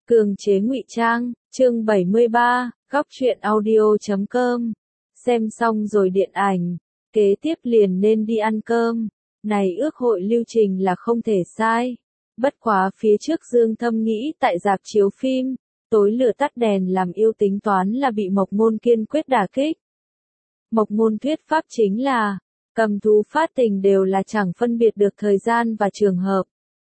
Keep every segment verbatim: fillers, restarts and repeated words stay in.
Cường chế ngụy trang, chương bảy mươi ba, góc truyện audio chấm com. Xem xong rồi điện ảnh, kế tiếp liền nên đi ăn cơm. Này ước hội lưu trình là không thể sai. Bất quá phía trước Dương Thâm nghĩ tại rạp chiếu phim, tối lửa tắt đèn làm yêu tính toán là bị Mộc Ngôn kiên quyết đả kích. Mộc Ngôn thuyết pháp chính là, cầm thú phát tình đều là chẳng phân biệt được thời gian và trường hợp.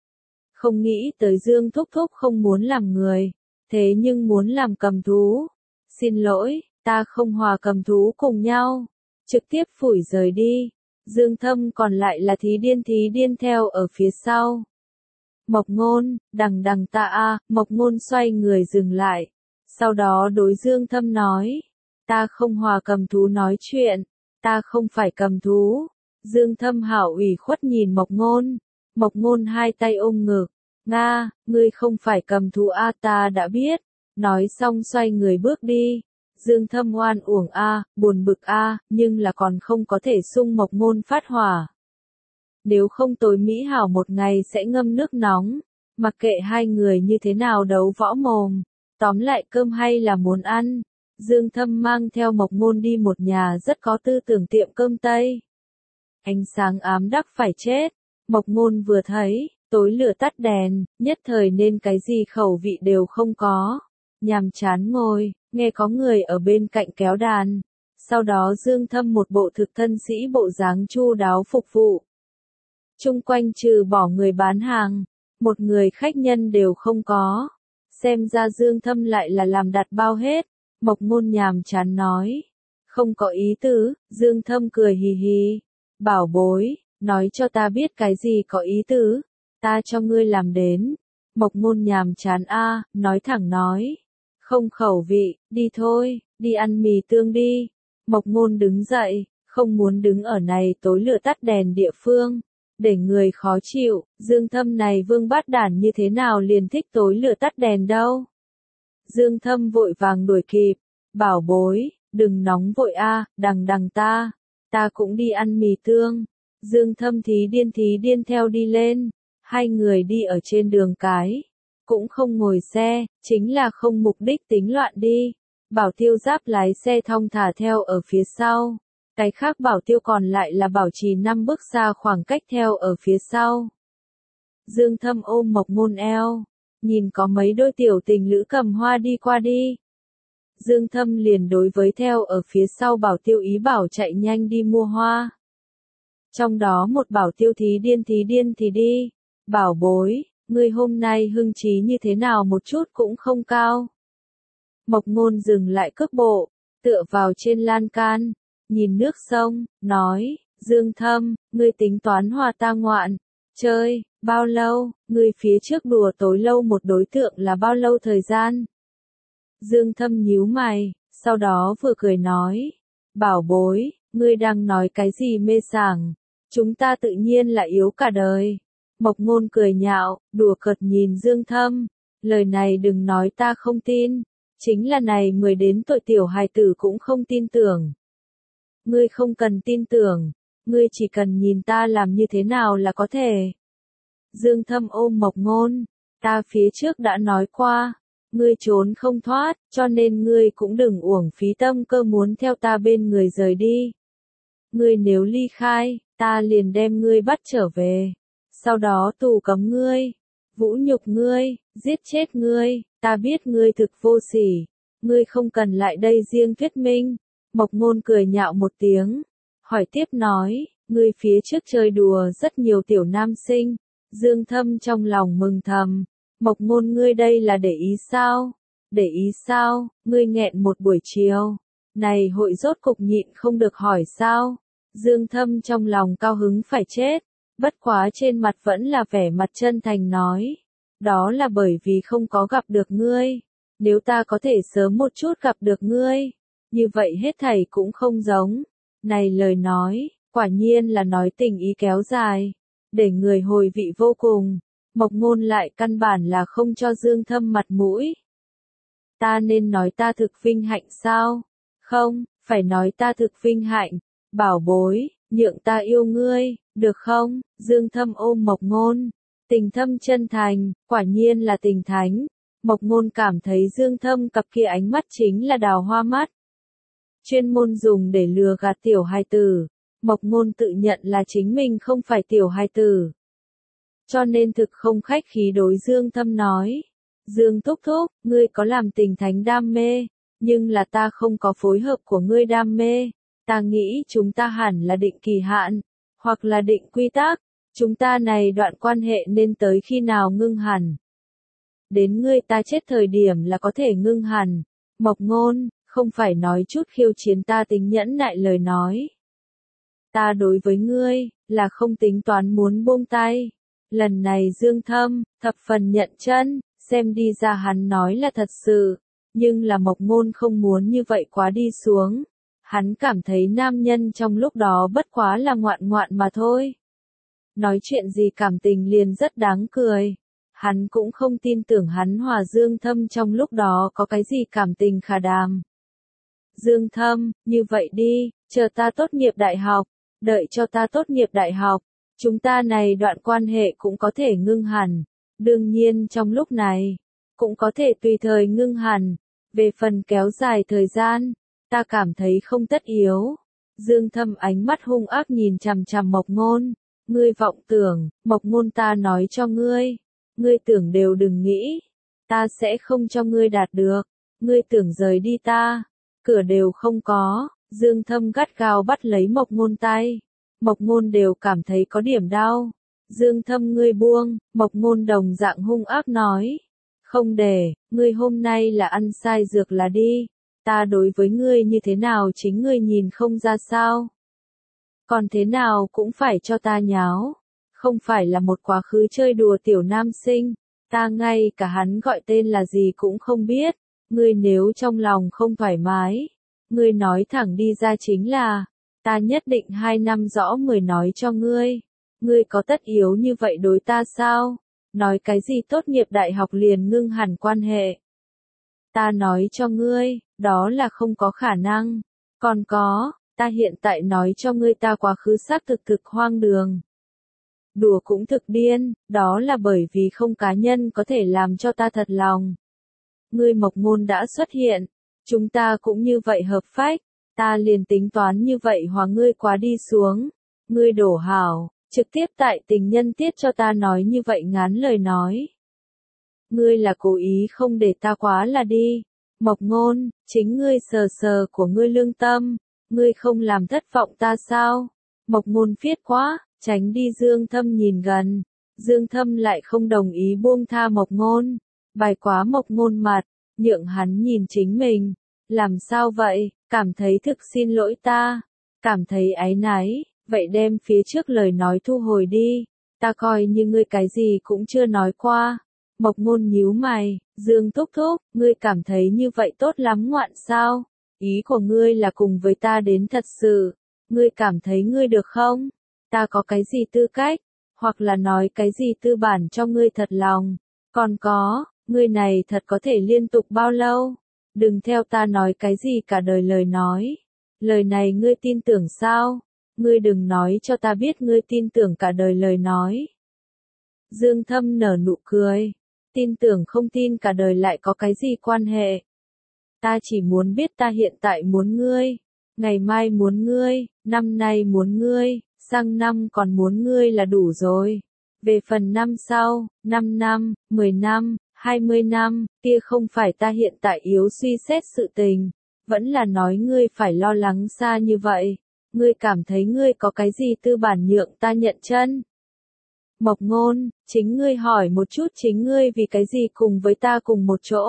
Không nghĩ tới Dương Thúc Thúc không muốn làm người, thế nhưng muốn làm cầm thú. Xin lỗi, ta không hòa cầm thú cùng nhau. Trực tiếp phủi rời đi. Dương Thâm còn lại là thí điên thí điên theo ở phía sau. Mộc Ngôn, đằng đằng ta a, Mộc Ngôn xoay người dừng lại. Sau đó đối Dương Thâm nói, ta không hòa cầm thú nói chuyện, ta không phải cầm thú. Dương Thâm hảo ủy khuất nhìn Mộc Ngôn. Mộc Ngôn hai tay ôm ngực, Nga, ngươi không phải cầm thú a, ta đã biết. Nói xong xoay người bước đi. Dương Thâm oan uổng a, buồn bực a, nhưng là còn không có thể xung Mộc Ngôn phát hỏa. Nếu không tối mỹ hảo một ngày sẽ ngâm nước nóng, mặc kệ hai người như thế nào đấu võ mồm, tóm lại cơm hay là muốn ăn. Dương Thâm mang theo Mộc Ngôn đi một nhà rất có tư tưởng tiệm cơm Tây. Ánh sáng ám đắc phải chết, Mộc Ngôn vừa thấy, tối lửa tắt đèn, nhất thời nên cái gì khẩu vị đều không có. Nhàm chán ngồi, nghe có người ở bên cạnh kéo đàn. Sau đó Dương Thâm một bộ thực thân sĩ bộ dáng chu đáo phục vụ. Chung quanh trừ bỏ người bán hàng, một người khách nhân đều không có. Xem ra Dương Thâm lại là làm đặt bao hết. Mộc Ngôn nhàm chán nói. Không có ý tứ, Dương Thâm cười hì hì. Bảo bối, nói cho ta biết cái gì có ý tứ. Ta cho ngươi làm đến. Mộc Ngôn nhàm chán a, nói thẳng nói. Không khẩu vị, đi thôi, đi ăn mì tương đi. Mộc Ngôn đứng dậy, không muốn đứng ở này tối lửa tắt đèn địa phương. Để người khó chịu, Dương Thâm này vương bát đản như thế nào liền thích tối lửa tắt đèn đâu. Dương Thâm vội vàng đuổi kịp, bảo bối, đừng nóng vội a, đằng đằng ta, ta cũng đi ăn mì tương. Dương Thâm thí điên thí điên theo đi lên, hai người đi ở trên đường cái, cũng không ngồi xe, chính là không mục đích tính loạn đi. Bảo Tiêu Giáp lái xe thong thả theo ở phía sau, cái khác Bảo Tiêu còn lại là bảo trì năm bước xa khoảng cách theo ở phía sau. Dương Thâm ôm Mộc Ngôn eo, nhìn có mấy đôi tiểu tình lữ cầm hoa đi qua đi. Dương Thâm liền đối với theo ở phía sau Bảo Tiêu ý bảo chạy nhanh đi mua hoa. Trong đó một Bảo Tiêu thí điên thí điên thì đi, bảo bối, ngươi hôm nay hưng trí như thế nào một chút cũng không cao. Mộc Ngôn dừng lại cước bộ, tựa vào trên lan can, nhìn nước sông, nói, Dương Thâm, ngươi tính toán hòa ta ngoạn, chơi, bao lâu, ngươi phía trước đùa tối lâu một đối tượng là bao lâu thời gian? Dương Thâm nhíu mày, sau đó vừa cười nói, bảo bối, ngươi đang nói cái gì mê sảng, chúng ta tự nhiên là yếu cả đời. Mộc Ngôn cười nhạo, đùa cợt nhìn Dương Thâm, lời này đừng nói ta không tin, chính là này mười đến tuổi tiểu hài tử cũng không tin tưởng. Ngươi không cần tin tưởng, ngươi chỉ cần nhìn ta làm như thế nào là có thể. Dương Thâm ôm Mộc Ngôn, ta phía trước đã nói qua, ngươi trốn không thoát, cho nên ngươi cũng đừng uổng phí tâm cơ muốn theo ta bên người rời đi. Ngươi nếu ly khai, ta liền đem ngươi bắt trở về. Sau đó tù cấm ngươi, vũ nhục ngươi, giết chết ngươi, ta biết ngươi thực vô sỉ, ngươi không cần lại đây riêng thuyết minh. Mộc Ngôn cười nhạo một tiếng, hỏi tiếp nói, ngươi phía trước chơi đùa rất nhiều tiểu nam sinh. Dương Thâm trong lòng mừng thầm, Mộc Ngôn ngươi đây là để ý sao? Để ý sao, ngươi nghẹn một buổi chiều, này hội rốt cục nhịn không được hỏi sao? Dương Thâm trong lòng cao hứng phải chết. Bất quá trên mặt vẫn là vẻ mặt chân thành nói. Đó là bởi vì không có gặp được ngươi. Nếu ta có thể sớm một chút gặp được ngươi, như vậy hết thảy cũng không giống. Này lời nói, quả nhiên là nói tình ý kéo dài, để người hồi vị vô cùng. Mộc Ngôn lại căn bản là không cho Dương Thâm mặt mũi. Ta nên nói ta thực vinh hạnh sao? Không, phải nói ta thực vinh hạnh. Bảo bối, nhượng ta yêu ngươi, được không? Dương Thâm ôm Mộc Ngôn, tình thâm chân thành, quả nhiên là tình thánh. Mộc Ngôn cảm thấy Dương Thâm cặp kia ánh mắt chính là đào hoa mắt. Chuyên môn dùng để lừa gạt tiểu hài tử. Mộc Ngôn tự nhận là chính mình không phải tiểu hài tử. Cho nên thực không khách khí đối Dương Thâm nói. Dương thúc thúc, ngươi có làm tình thánh đam mê, nhưng là ta không có phối hợp của ngươi đam mê. Ta nghĩ chúng ta hẳn là định kỳ hạn, hoặc là định quy tắc. Chúng ta này đoạn quan hệ nên tới khi nào ngưng hẳn. Đến ngươi ta chết thời điểm là có thể ngưng hẳn. Mộc Ngôn, không phải nói chút khiêu chiến ta tính nhẫn nại lời nói. Ta đối với ngươi, là không tính toán muốn buông tay. Lần này Dương Thâm, thập phần nhận chân, xem đi ra hắn nói là thật sự. Nhưng là Mộc Ngôn không muốn như vậy quá đi xuống. Hắn cảm thấy nam nhân trong lúc đó bất quá là ngoạn ngoạn mà thôi. Nói chuyện gì cảm tình liền rất đáng cười. Hắn cũng không tin tưởng hắn hòa Dương Thâm trong lúc đó có cái gì cảm tình khả đàm. Dương Thâm, như vậy đi, chờ ta tốt nghiệp đại học, đợi cho ta tốt nghiệp đại học, chúng ta này đoạn quan hệ cũng có thể ngưng hẳn. Đương nhiên trong lúc này, cũng có thể tùy thời ngưng hẳn. Về phần kéo dài thời gian, ta cảm thấy không tất yếu. Dương Thâm ánh mắt hung ác nhìn chằm chằm Mộc Ngôn. Ngươi vọng tưởng, Mộc Ngôn ta nói cho ngươi. Ngươi tưởng đều đừng nghĩ. Ta sẽ không cho ngươi đạt được. Ngươi tưởng rời đi ta. Cửa đều không có. Dương Thâm gắt gao bắt lấy Mộc Ngôn tay. Mộc Ngôn đều cảm thấy có điểm đau. Dương Thâm ngươi buông. Mộc Ngôn đồng dạng hung ác nói. Không để, ngươi hôm nay là ăn sai dược là đi. Ta đối với ngươi như thế nào chính ngươi nhìn không ra sao. Còn thế nào cũng phải cho ta nháo. Không phải là một quá khứ chơi đùa tiểu nam sinh. Ta ngay cả hắn gọi tên là gì cũng không biết. Ngươi nếu trong lòng không thoải mái. Ngươi nói thẳng đi ra chính là. Ta nhất định hai năm rõ mười nói cho ngươi. Ngươi có tất yếu như vậy đối ta sao? Nói cái gì tốt nghiệp đại học liền ngưng hẳn quan hệ. Ta nói cho ngươi, đó là không có khả năng. Còn có, ta hiện tại nói cho ngươi ta quá khứ xác thực thực hoang đường. Đùa cũng thực điên, đó là bởi vì không cá nhân có thể làm cho ta thật lòng. Ngươi Mộc Ngôn đã xuất hiện, chúng ta cũng như vậy hợp phách, ta liền tính toán như vậy hòa ngươi quá đi xuống. Ngươi đổ hảo, trực tiếp tại tình nhân tiết cho ta nói như vậy ngán lời nói. Ngươi là cố ý không để ta quá là đi. Mộc Ngôn, chính ngươi sờ sờ của ngươi lương tâm, ngươi không làm thất vọng ta sao? Mộc Ngôn phiết quá, tránh đi Dương Thâm nhìn gần. Dương Thâm lại không đồng ý buông tha Mộc Ngôn, bài quá Mộc Ngôn mặt, nhượng hắn nhìn chính mình. Làm sao vậy, cảm thấy thực xin lỗi ta, cảm thấy áy náy, vậy đem phía trước lời nói thu hồi đi, ta coi như ngươi cái gì cũng chưa nói qua. Mộc Ngôn nhíu mày, Dương thúc thúc, ngươi cảm thấy như vậy tốt lắm ngoạn sao? Ý của ngươi là cùng với ta đến thật sự, ngươi cảm thấy ngươi được không? Ta có cái gì tư cách, hoặc là nói cái gì tư bản cho ngươi thật lòng? Còn có, ngươi này thật có thể liên tục bao lâu? Đừng theo ta nói cái gì cả đời lời nói. Lời này ngươi tin tưởng sao? Ngươi đừng nói cho ta biết ngươi tin tưởng cả đời lời nói. Dương Thâm nở nụ cười. Tin tưởng không tin cả đời lại có cái gì quan hệ. Ta chỉ muốn biết ta hiện tại muốn ngươi. Ngày mai muốn ngươi, năm nay muốn ngươi, sang năm còn muốn ngươi là đủ rồi. Về phần năm sau, năm năm, mười năm, hai mươi năm, kia không phải ta hiện tại yếu suy xét sự tình. Vẫn là nói ngươi phải lo lắng xa như vậy. Ngươi cảm thấy ngươi có cái gì tư bản nhượng ta nhận chân? Mộc Ngôn, chính ngươi hỏi một chút chính ngươi vì cái gì cùng với ta cùng một chỗ?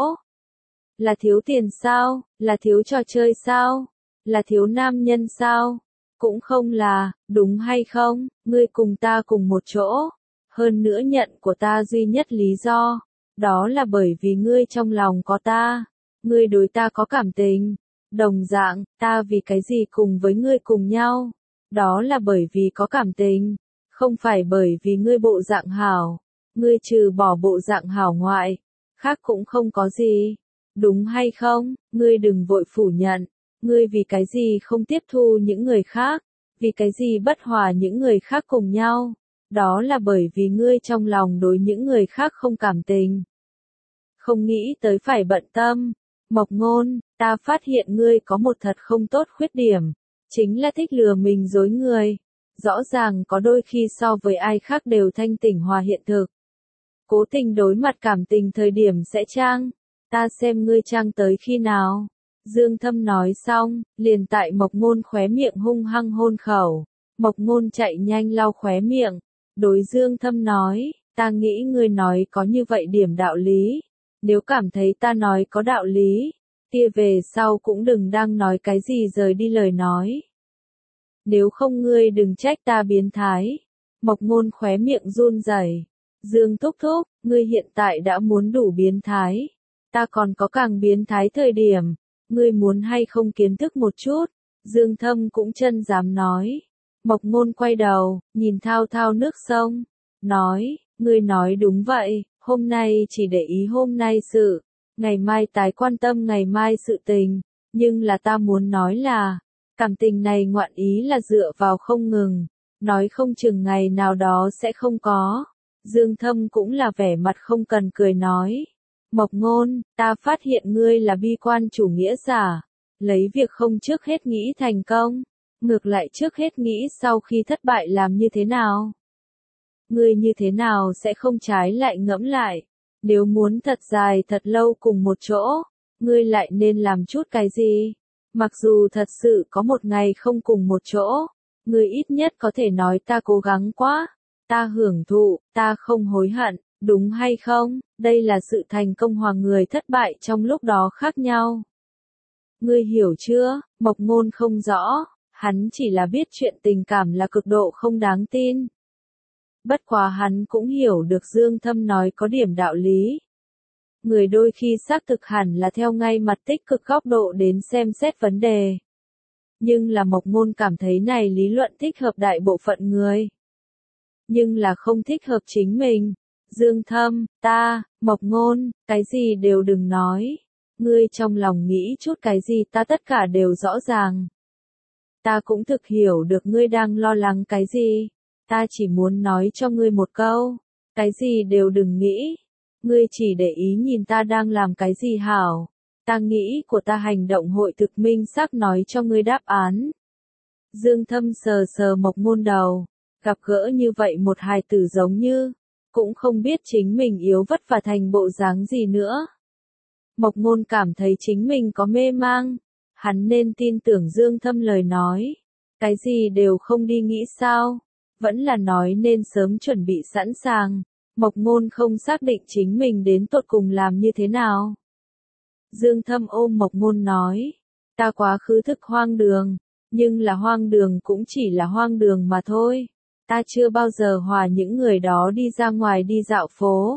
Là thiếu tiền sao? Là thiếu trò chơi sao? Là thiếu nam nhân sao? Cũng không là, đúng hay không? Ngươi cùng ta cùng một chỗ. Hơn nữa nhận của ta duy nhất lý do. Đó là bởi vì ngươi trong lòng có ta. Ngươi đối ta có cảm tình. Đồng dạng, ta vì cái gì cùng với ngươi cùng nhau? Đó là bởi vì có cảm tình. Không phải bởi vì ngươi bộ dạng hảo. Ngươi trừ bỏ bộ dạng hảo ngoại. Khác cũng không có gì. Đúng hay không? Ngươi đừng vội phủ nhận. Ngươi vì cái gì không tiếp thu những người khác? Vì cái gì bất hòa những người khác cùng nhau? Đó là bởi vì ngươi trong lòng đối những người khác không cảm tình. không nghĩ tới phải bận tâm. Mộc Ngôn, ta phát hiện ngươi có một thật không tốt khuyết điểm, chính là thích lừa mình dối người. Rõ ràng có đôi khi so với ai khác đều thanh tỉnh hòa hiện thực. Cố tình đối mặt cảm tình thời điểm sẽ trang. Ta xem ngươi trang tới khi nào. Dương Thâm nói xong, liền tại Mộc Ngôn khóe miệng hung hăng hôn khẩu. Mộc Ngôn chạy nhanh lau khóe miệng. Đối Dương Thâm nói, ta nghĩ ngươi nói có như vậy điểm đạo lý. Nếu cảm thấy ta nói có đạo lý, kia về sau cũng đừng đang nói cái gì rời đi lời nói. Nếu không ngươi đừng trách ta biến thái. Mộc Ngôn khóe miệng run rẩy. Dương thúc thúc, ngươi hiện tại đã muốn đủ biến thái. Ta còn có càng biến thái thời điểm. Ngươi muốn hay không kiến thức một chút. Dương Thâm cũng chân dám nói. Mộc Ngôn quay đầu, nhìn thao thao nước sông. Nói, ngươi nói đúng vậy, hôm nay chỉ để ý hôm nay sự. Ngày mai tái quan tâm ngày mai sự tình. Nhưng là ta muốn nói là, cảm tình này ngoạn ý là dựa vào không ngừng. Nói không chừng ngày nào đó sẽ không có. Dương Thâm cũng là vẻ mặt không cần cười nói. Mộc Ngôn, ta phát hiện ngươi là bi quan chủ nghĩa giả. Lấy việc không trước hết nghĩ thành công. Ngược lại trước hết nghĩ sau khi thất bại làm như thế nào. Ngươi như thế nào sẽ không trái lại ngẫm lại. Nếu muốn thật dài thật lâu cùng một chỗ, ngươi lại nên làm chút cái gì? Mặc dù thật sự có một ngày không cùng một chỗ, ngươi ít nhất có thể nói ta cố gắng quá, ta hưởng thụ, ta không hối hận, đúng hay không? Đây là sự thành công hoặc người thất bại trong lúc đó khác nhau. Ngươi hiểu chưa? Mộc Ngôn không rõ, hắn chỉ là biết chuyện tình cảm là cực độ không đáng tin. Bất quá hắn cũng hiểu được Dương Thâm nói có điểm đạo lý. Người đôi khi xác thực hẳn là theo ngay mặt tích cực góc độ đến xem xét vấn đề. Nhưng là Mộc Ngôn cảm thấy này lý luận thích hợp đại bộ phận người. Nhưng là không thích hợp chính mình. Dương Thâm, ta, Mộc Ngôn, cái gì đều đừng nói. Ngươi trong lòng nghĩ chút cái gì ta tất cả đều rõ ràng. Ta cũng thực hiểu được ngươi đang lo lắng cái gì. Ta chỉ muốn nói cho ngươi một câu. Cái gì đều đừng nghĩ. Ngươi chỉ để ý nhìn ta đang làm cái gì hảo. Ta nghĩ của ta hành động hội thực minh xác nói cho ngươi đáp án. Dương Thâm sờ sờ Mộc Ngôn đầu. Gặp gỡ như vậy một hài tử giống như. Cũng không biết chính mình yếu vất và thành bộ dáng gì nữa. Mộc Ngôn cảm thấy chính mình có mê mang. Hắn nên tin tưởng Dương Thâm lời nói. Cái gì đều không đi nghĩ sao. Vẫn là nói nên sớm chuẩn bị sẵn sàng. Mộc Ngôn không xác định chính mình đến tột cùng làm như thế nào. Dương Thâm ôm Mộc Ngôn nói. Ta quá khứ thực hoang đường. Nhưng là hoang đường cũng chỉ là hoang đường mà thôi. Ta chưa bao giờ hòa những người đó đi ra ngoài đi dạo phố.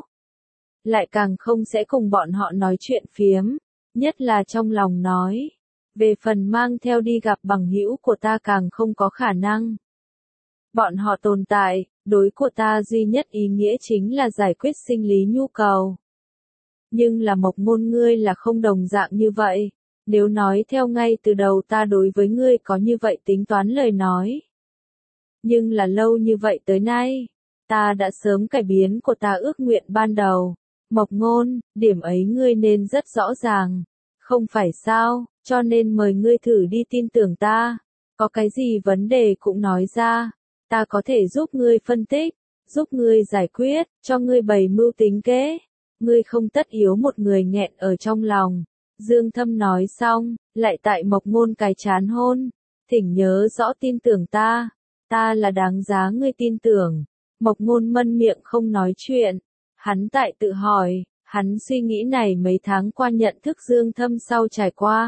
Lại càng không sẽ cùng bọn họ nói chuyện phiếm. Nhất là trong lòng nói. Về phần mang theo đi gặp bằng hữu của ta càng không có khả năng. Bọn họ tồn tại, đối của ta duy nhất ý nghĩa chính là giải quyết sinh lý nhu cầu. Nhưng là Mộc Ngôn ngươi là không đồng dạng như vậy. Nếu nói theo ngay từ đầu ta đối với ngươi có như vậy tính toán lời nói. Nhưng là lâu như vậy tới nay, ta đã sớm cải biến của ta ước nguyện ban đầu. Mộc Ngôn, điểm ấy ngươi nên rất rõ ràng. Không phải sao, cho nên mời ngươi thử đi tin tưởng ta. Có cái gì vấn đề cũng nói ra. Ta có thể giúp ngươi phân tích, giúp ngươi giải quyết, cho ngươi bày mưu tính kế. Ngươi không tất yếu một người nghẹn ở trong lòng. Dương Thâm nói xong, lại tại Mộc Ngôn cái chán hôn. Thỉnh nhớ rõ tin tưởng ta. Ta là đáng giá ngươi tin tưởng. Mộc Ngôn mân miệng không nói chuyện. Hắn tại tự hỏi, hắn suy nghĩ này mấy tháng qua nhận thức Dương Thâm sau trải qua.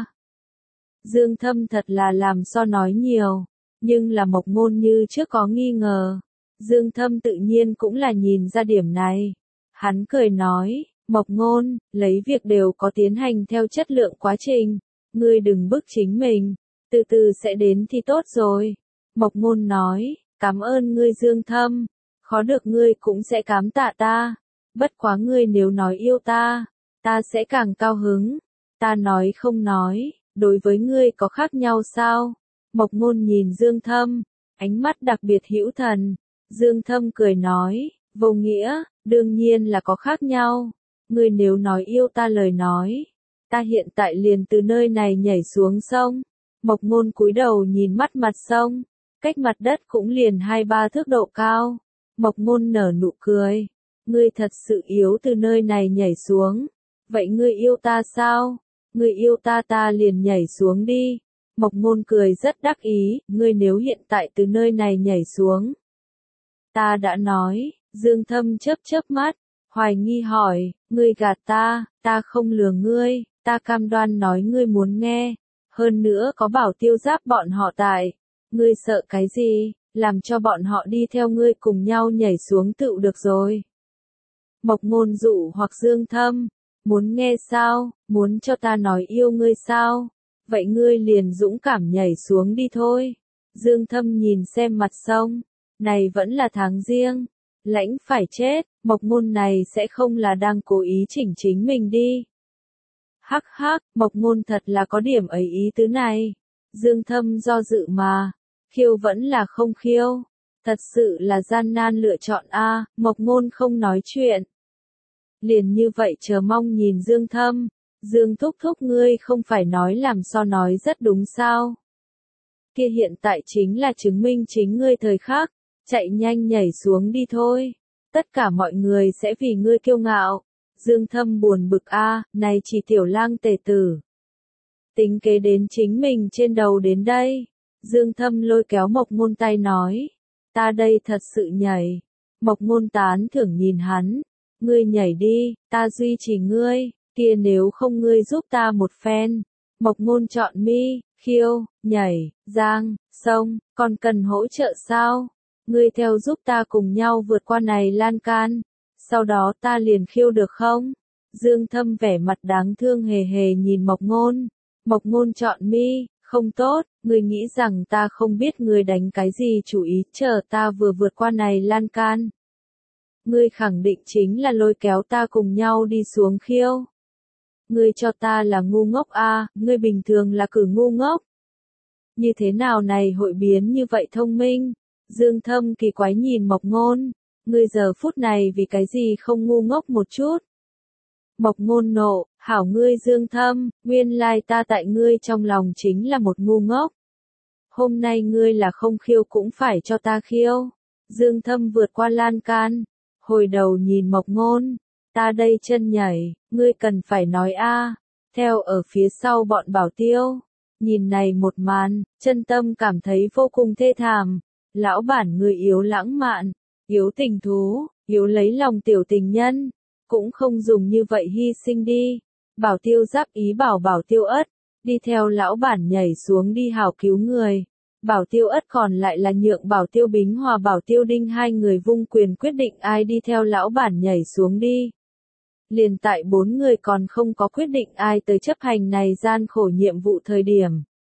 Dương Thâm thật là làm so nói nhiều. Nhưng là Mộc Ngôn như trước có nghi ngờ. Dương Thâm tự nhiên cũng là nhìn ra điểm này. Hắn cười nói, Mộc Ngôn, lấy việc đều có tiến hành theo chất lượng quá trình. Ngươi đừng bức chính mình. Từ từ sẽ đến thì tốt rồi. Mộc Ngôn nói, cảm ơn ngươi Dương Thâm. Khó được ngươi cũng sẽ cảm tạ ta. Bất quá ngươi nếu nói yêu ta, ta sẽ càng cao hứng. Ta nói không nói, đối với ngươi có khác nhau sao? Mộc Ngôn nhìn Dương Thâm, ánh mắt đặc biệt hữu thần. Dương Thâm cười nói, vô nghĩa, đương nhiên là có khác nhau. ngươi nếu nói yêu ta lời nói, ta hiện tại liền từ nơi này nhảy xuống sông. Mộc Ngôn cúi đầu nhìn mắt mặt sông, cách mặt đất cũng liền hai ba thước độ cao. Mộc Ngôn nở nụ cười, ngươi thật sự yếu từ nơi này nhảy xuống, vậy ngươi yêu ta sao? Ngươi yêu ta ta liền nhảy xuống đi. Mộc Ngôn cười rất đắc ý, ngươi nếu hiện tại từ nơi này nhảy xuống. Ta đã nói, Dương Thâm chớp chớp mắt, hoài nghi hỏi, ngươi gạt ta, ta không lừa ngươi, ta cam đoan nói ngươi muốn nghe, hơn nữa có Bảo Tiêu Giáp bọn họ tại, ngươi sợ cái gì, làm cho bọn họ đi theo ngươi cùng nhau nhảy xuống tựu được rồi. Mộc Ngôn dụ hoặc Dương Thâm, muốn nghe sao, muốn cho ta nói yêu ngươi sao, vậy ngươi liền dũng cảm nhảy xuống đi thôi. Dương Thâm nhìn xem mặt sông, này vẫn là tháng riêng, lãnh phải chết, Mộc Ngôn này sẽ không là đang cố ý chỉnh chính mình đi. Hắc hắc, Mộc Ngôn thật là có điểm ấy ý tứ này. Dương Thâm do dự mà, khiêu vẫn là không khiêu, thật sự là gian nan lựa chọn a. Mộc Ngôn không nói chuyện, liền như vậy chờ mong nhìn Dương Thâm. Dương thúc thúc ngươi không phải nói làm so nói rất đúng sao? Kia hiện tại chính là chứng minh chính ngươi thời khắc, chạy nhanh nhảy xuống đi thôi. Tất cả mọi người sẽ vì ngươi kiêu ngạo. Dương Thâm buồn bực a, này chỉ tiểu lang tề tử. Tính kế đến chính mình trên đầu đến đây. Dương Thâm lôi kéo Mộc Ngôn tay nói, ta đây thật sự nhảy. Mộc Ngôn tán thưởng nhìn hắn, ngươi nhảy đi, ta duy trì ngươi, kia nếu không ngươi giúp ta một phen. Mộc Ngôn chọn mi, khiêu, nhảy, giang, sông, còn cần hỗ trợ sao? Ngươi theo giúp ta cùng nhau vượt qua này lan can, sau đó ta liền khiêu được không? Dương Thâm vẻ mặt đáng thương hề hề nhìn Mộc Ngôn. Mộc Ngôn chọn mi, không tốt, ngươi nghĩ rằng ta không biết ngươi đánh cái gì chủ ý, chờ ta vừa vượt qua này lan can. Ngươi khẳng định chính là lôi kéo ta cùng nhau đi xuống khiêu. Ngươi cho ta là ngu ngốc a, à, ngươi bình thường là cử ngu ngốc. Như thế nào này hội biến như vậy thông minh? Dương Thâm kỳ quái nhìn Mộc Ngôn, ngươi giờ phút này vì cái gì không ngu ngốc một chút? Mộc Ngôn nộ, hảo ngươi Dương Thâm, nguyên lai ta tại ngươi trong lòng chính là một ngu ngốc. Hôm nay ngươi là không khiêu cũng phải cho ta khiêu. Dương Thâm vượt qua lan can, hồi đầu nhìn Mộc Ngôn, ta đây chân nhảy, ngươi cần phải nói a. Theo ở phía sau bọn Bảo Tiêu, nhìn này một màn, chân tâm cảm thấy vô cùng thê thảm. Lão bản người yếu lãng mạn, yếu tình thú, yếu lấy lòng tiểu tình nhân, cũng không dùng như vậy hy sinh đi. Bảo Tiêu Giáp ý bảo Bảo Tiêu Ất, đi theo lão bản nhảy xuống đi hảo cứu người. Bảo Tiêu Ất còn lại là nhượng Bảo Tiêu Bính hòa Bảo Tiêu Đinh hai người vung quyền quyết định ai đi theo lão bản nhảy xuống đi. Liền tại bốn người còn không có quyết định ai tới chấp hành này gian khổ nhiệm vụ thời điểm.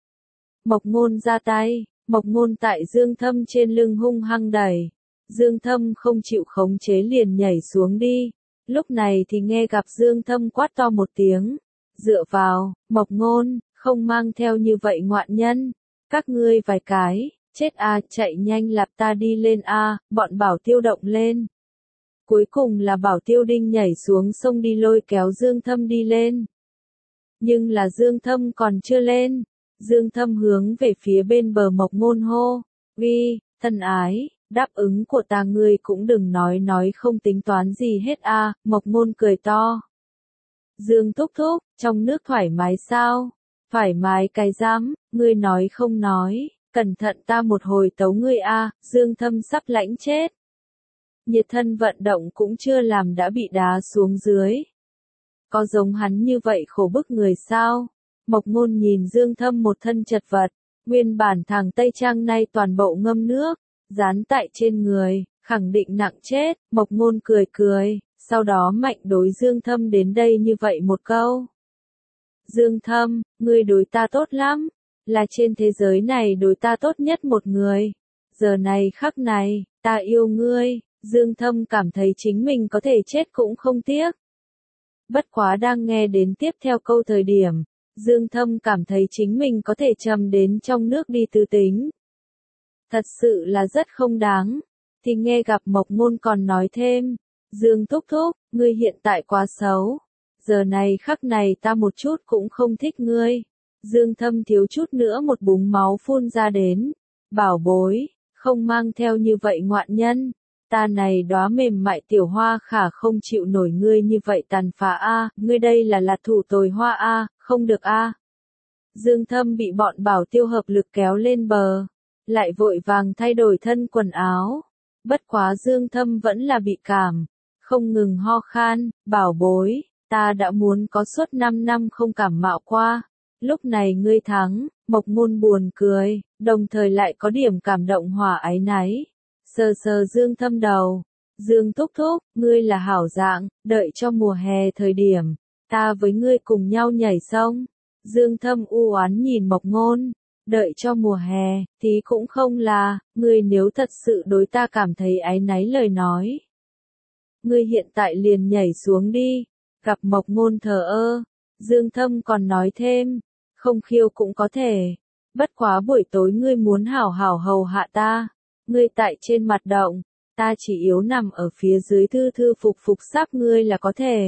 Mộc Ngôn ra tay, Mộc Ngôn tại Dương Thâm trên lưng hung hăng đẩy. Dương Thâm không chịu khống chế liền nhảy xuống đi. Lúc này thì nghe gặp Dương Thâm quát to một tiếng. Dựa vào, Mộc Ngôn, không mang theo như vậy ngoạn nhân. Các ngươi vài cái, chết a, chạy nhanh lạp ta đi lên a, bọn Bảo Tiêu động lên. Cuối cùng là Bảo Tiêu Đinh nhảy xuống sông đi lôi kéo Dương Thâm đi lên. Nhưng là Dương Thâm còn chưa lên. Dương Thâm hướng về phía bên bờ Mộc Ngôn hô, uy, thân ái, đáp ứng của ta ngươi cũng đừng nói nói không tính toán gì hết a. À, Mộc Ngôn cười to. Dương thúc thúc, trong nước thoải mái sao? Thoải mái cái dám, ngươi nói không nói, cẩn thận ta một hồi tấu ngươi a. À, Dương Thâm sắp lãnh chết. Nhiệt thân vận động cũng chưa làm đã bị đá xuống dưới. Có giống hắn như vậy khổ bức người sao? Mộc Ngôn nhìn Dương Thâm một thân chật vật, nguyên bản thằng Tây Trang nay toàn bộ ngâm nước, dán tại trên người, khẳng định nặng chết. Mộc Ngôn cười cười, sau đó mạnh đối Dương Thâm đến đây như vậy một câu. Dương Thâm, ngươi đối ta tốt lắm, là trên thế giới này đối ta tốt nhất một người. Giờ này khắc này, ta yêu ngươi. Dương Thâm cảm thấy chính mình có thể chết cũng không tiếc. Bất quá đang nghe đến tiếp theo câu thời điểm, Dương Thâm cảm thấy chính mình có thể chầm đến trong nước đi tư tính. Thật sự là rất không đáng. Thì nghe gặp Mộc Ngôn còn nói thêm, Dương thúc thúc, ngươi hiện tại quá xấu. Giờ này khắc này ta một chút cũng không thích ngươi. Dương Thâm thiếu chút nữa một búng máu phun ra đến. Bảo bối, không mang theo như vậy ngoạn nhân. Ta này đóa mềm mại tiểu hoa khả không chịu nổi ngươi như vậy tàn phá a, ngươi đây là lạt thủ tồi hoa a, không được a. Dương Thâm bị bọn bảo tiêu hợp lực kéo lên bờ, lại vội vàng thay đổi thân quần áo. Bất quá Dương Thâm vẫn là bị cảm, không ngừng ho khan, bảo bối, ta đã muốn có suốt năm năm không cảm mạo qua. Lúc này ngươi thắng, Mộc Ngôn buồn cười, đồng thời lại có điểm cảm động hòa áy náy. Sờ sờ Dương Thâm đầu, Dương thúc thúc, ngươi là hảo dạng, đợi cho mùa hè thời điểm, ta với ngươi cùng nhau nhảy sông. Dương Thâm u oán nhìn Mộc Ngôn, đợi cho mùa hè, thì cũng không là, ngươi nếu thật sự đối ta cảm thấy áy náy lời nói. Ngươi hiện tại liền nhảy xuống đi, gặp Mộc Ngôn thờ ơ, Dương Thâm còn nói thêm, không khiêu cũng có thể, bất quá buổi tối ngươi muốn hảo hảo hầu hạ ta, ngươi tại trên mặt động, ta chỉ yếu nằm ở phía dưới thư thư phục phục sáp ngươi là có thể.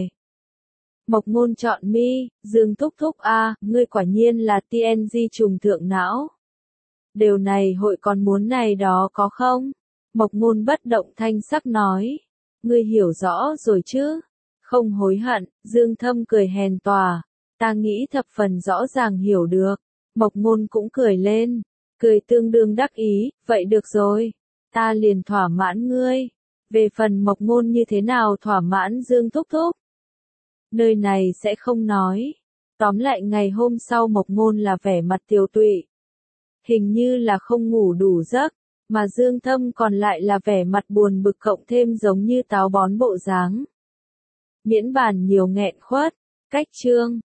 Mộc Ngôn chọn mi, Dương thúc thúc a, ngươi quả nhiên là tê en giê trùng thượng não. Điều này hội còn muốn này đó có không? Mộc Ngôn bất động thanh sắc nói, ngươi hiểu rõ rồi chứ? Không hối hận, Dương Thâm cười hèn tòa, ta nghĩ thập phần rõ ràng hiểu được. Mộc Ngôn cũng cười lên, cười tương đương đắc ý, vậy được rồi, ta liền thỏa mãn ngươi. Về phần Mộc Ngôn như thế nào thỏa mãn Dương thúc thúc, nơi này sẽ không nói. Tóm lại ngày hôm sau Mộc Ngôn là vẻ mặt tiều tụy, hình như là không ngủ đủ giấc, mà Dương Thâm còn lại là vẻ mặt buồn bực cộng thêm giống như táo bón bộ dáng. Miễn bàn nhiều nghẹn khuất, cách chương